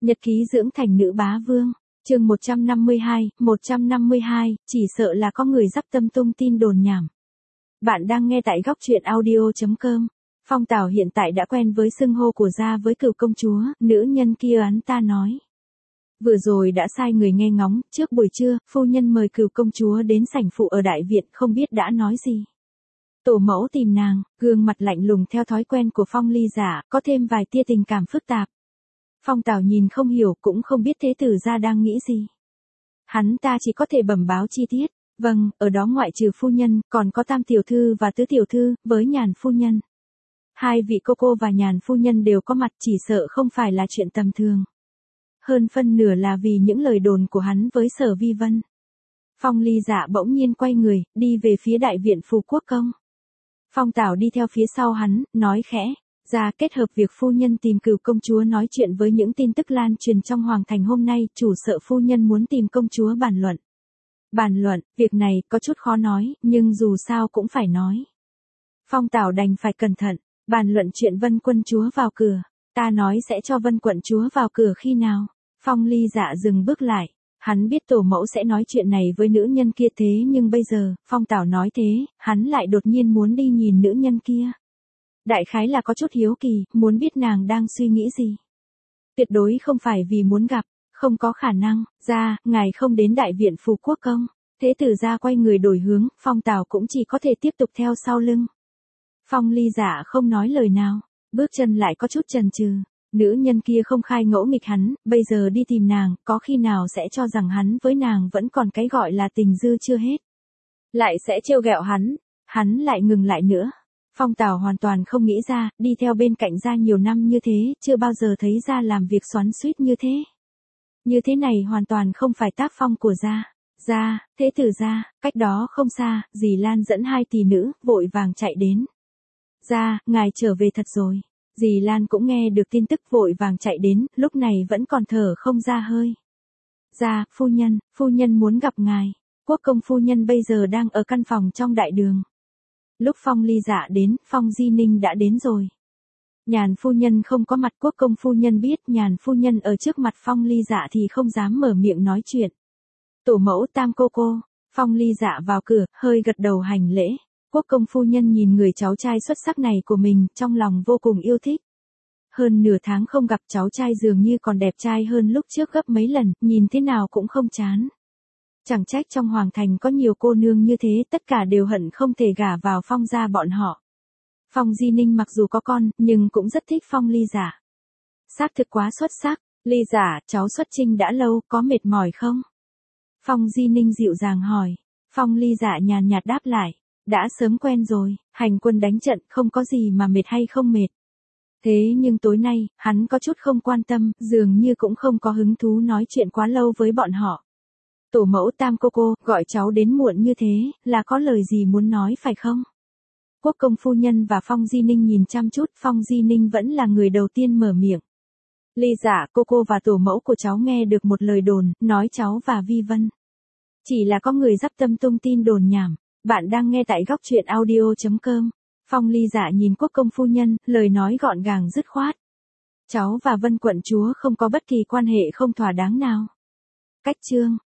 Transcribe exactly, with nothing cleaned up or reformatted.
Nhật ký dưỡng thành nữ bá vương, chương một trăm năm mươi hai, một trăm năm mươi hai, chỉ sợ là có người dắp tâm tung tin đồn nhảm. Bạn đang nghe tại góc truyện audio chấm com. Phong Tảo hiện tại đã quen với xưng hô của gia với cửu công chúa, nữ nhân kia hắn ta nói. Vừa rồi đã sai người nghe ngóng, trước buổi trưa, phu nhân mời cửu công chúa đến sảnh phụ ở đại viện, không biết đã nói gì. Tổ mẫu tìm nàng, gương mặt lạnh lùng theo thói quen của Phong Ly Giả, có thêm vài tia tình cảm phức tạp. Phong Tảo nhìn không hiểu, cũng không biết thế tử gia đang nghĩ gì. Hắn ta chỉ có thể bẩm báo chi tiết. Vâng, ở đó ngoại trừ phu nhân, còn có tam tiểu thư và tứ tiểu thư, với Nhàn phu nhân. Hai vị cô cô và Nhàn phu nhân đều có mặt, chỉ sợ không phải là chuyện tầm thường. Hơn phân nửa là vì những lời đồn của hắn với Sở Vi Vân. Phong Ly Dạ bỗng nhiên quay người, đi về phía đại viện Phù Quốc Công. Phong Tảo đi theo phía sau hắn, nói khẽ. Ra kết hợp việc phu nhân tìm cửu công chúa nói chuyện với những tin tức lan truyền trong hoàng thành hôm nay, chủ sợ phu nhân muốn tìm công chúa bàn luận. Bàn luận, việc này có chút khó nói, nhưng dù sao cũng phải nói. Phong Tảo đành phải cẩn thận, bàn luận chuyện Vân quân chúa vào cửa. Ta nói sẽ cho Vân quận chúa vào cửa khi nào? Phong Ly Dạ dừng bước lại. Hắn biết tổ mẫu sẽ nói chuyện này với nữ nhân kia, thế nhưng bây giờ, Phong Tảo nói thế, hắn lại đột nhiên muốn đi nhìn nữ nhân kia. Đại khái là có chút hiếu kỳ, muốn biết nàng đang suy nghĩ gì. Tuyệt đối không phải vì muốn gặp, không có khả năng. Ra, ngài không đến đại viện Phù Quốc Công. Thế tử gia quay người đổi hướng, Phong Tảo cũng chỉ có thể tiếp tục theo sau lưng. Phong Ly Dạ không nói lời nào, bước chân lại có chút chần chừ. Nữ nhân kia không khai ngỗ nghịch hắn, bây giờ đi tìm nàng, có khi nào sẽ cho rằng hắn với nàng vẫn còn cái gọi là tình dư chưa hết. Lại sẽ trêu ghẹo hắn, hắn lại ngừng lại nữa. Phong Tảo hoàn toàn không nghĩ ra, đi theo bên cạnh gia nhiều năm như thế, chưa bao giờ thấy gia làm việc xoắn xuýt như thế. Như thế này hoàn toàn không phải tác phong của gia. Gia, thế tử gia, cách đó không xa, dì Lan dẫn hai tỷ nữ, vội vàng chạy đến. Gia, ngài trở về thật rồi. Dì Lan cũng nghe được tin tức, vội vàng chạy đến, lúc này vẫn còn thở không ra hơi. Gia, phu nhân, phu nhân muốn gặp ngài. Quốc công phu nhân bây giờ đang ở căn phòng trong đại đường. Lúc Phong Ly Dạ đến, Phong Di Ninh đã đến rồi. Nhàn phu nhân không có mặt, quốc công phu nhân biết Nhàn phu nhân ở trước mặt Phong Ly Dạ thì không dám mở miệng nói chuyện. Tổ mẫu tam cô cô, Phong Ly Dạ vào cửa, hơi gật đầu hành lễ. Quốc công phu nhân nhìn người cháu trai xuất sắc này của mình, trong lòng vô cùng yêu thích. Hơn nửa tháng không gặp, cháu trai dường như còn đẹp trai hơn lúc trước gấp mấy lần, nhìn thế nào cũng không chán. Chẳng trách trong hoàng thành có nhiều cô nương như thế, tất cả đều hận không thể gả vào Phong gia bọn họ. Phong Di Ninh mặc dù có con, nhưng cũng rất thích Phong Ly Giả. Xác thực quá xuất sắc. Ly Giả, cháu xuất trinh đã lâu, có mệt mỏi không? Phong Di Ninh dịu dàng hỏi. Phong Ly Giả nhàn nhạt đáp lại. Đã sớm quen rồi, hành quân đánh trận không có gì mà mệt hay không mệt. Thế nhưng tối nay, hắn có chút không quan tâm, dường như cũng không có hứng thú nói chuyện quá lâu với bọn họ. Tổ mẫu tam cô cô, gọi cháu đến muộn như thế, là có lời gì muốn nói phải không? Quốc công phu nhân và Phong Di Ninh nhìn chăm chút, Phong Di Ninh vẫn là người đầu tiên mở miệng. Ly Giả, cô cô và tổ mẫu của cháu nghe được một lời đồn, nói cháu và Vi Vân. Chỉ là có người dắp tâm tung tin đồn nhảm. Bạn đang nghe tại góc truyện audio chấm com. Phong Ly Dạ nhìn quốc công phu nhân, lời nói gọn gàng dứt khoát. Cháu và Vân quận chúa không có bất kỳ quan hệ không thỏa đáng nào. Cách chương,